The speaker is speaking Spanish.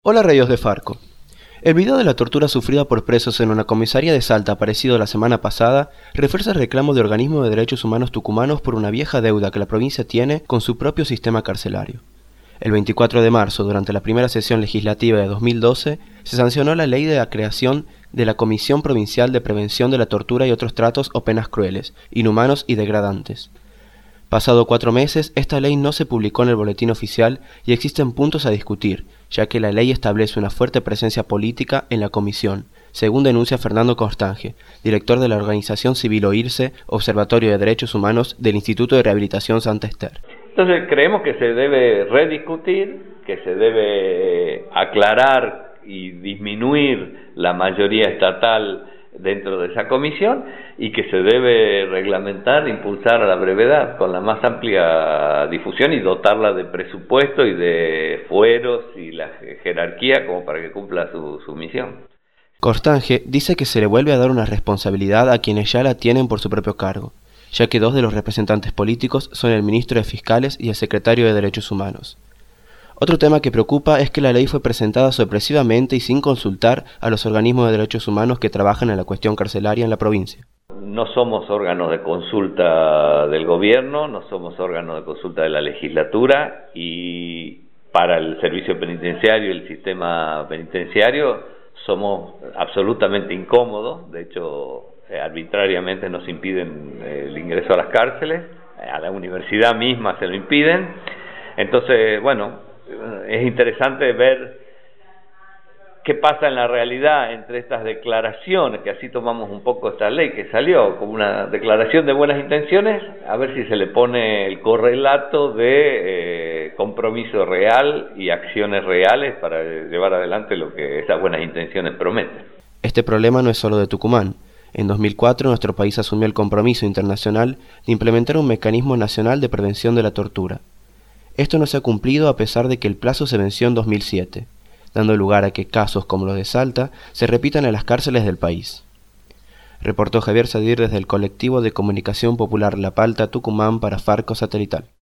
Hola rayos de Farco. El video de la tortura sufrida por presos en una comisaría de Salta aparecido la semana pasada refuerza el reclamo de organismos de derechos humanos tucumanos por una vieja deuda que la provincia tiene con su propio sistema carcelario. El 24 de marzo, durante la primera sesión legislativa de 2012, se sancionó la ley de la creación de la Comisión Provincial de Prevención de la Tortura y otros tratos o penas crueles, inhumanos y degradantes. Pasado 4 meses, esta ley no se publicó en el boletín oficial y existen puntos a discutir, ya que la ley establece una fuerte presencia política en la comisión, según denuncia Fernando Corstange, director de la organización civil OIRSE, Observatorio de Derechos Humanos del Instituto de Rehabilitación Santa Ester. Entonces creemos que se debe rediscutir, que se debe aclarar y disminuir la mayoría estatal dentro de esa comisión y que se debe reglamentar, impulsar a la brevedad con la más amplia difusión y dotarla de presupuesto y de fueros y la jerarquía como para que cumpla su misión. Corstange dice que se le vuelve a dar una responsabilidad a quienes ya la tienen por su propio cargo, ya que 2 de los representantes políticos son el ministro de Fiscales y el secretario de Derechos Humanos. Otro tema que preocupa es que la ley fue presentada sorpresivamente y sin consultar a los organismos de derechos humanos que trabajan en la cuestión carcelaria en la provincia. No somos órganos de consulta del gobierno, no somos órganos de consulta de la legislatura y para el servicio penitenciario y el sistema penitenciario somos absolutamente incómodos. De hecho, arbitrariamente nos impiden el ingreso a las cárceles, a la universidad misma se lo impiden. Entonces, bueno, es interesante ver qué pasa en la realidad entre estas declaraciones, que así tomamos un poco esta ley que salió como una declaración de buenas intenciones, a ver si se le pone el correlato de compromiso real y acciones reales para llevar adelante lo que esas buenas intenciones prometen. Este problema no es solo de Tucumán. En 2004 nuestro país asumió el compromiso internacional de implementar un mecanismo nacional de prevención de la tortura. Esto no se ha cumplido a pesar de que el plazo se venció en 2007, dando lugar a que casos como los de Salta se repitan en las cárceles del país. Reportó Javier Sadir desde el colectivo de comunicación popular La Palta Tucumán para Farco Satelital.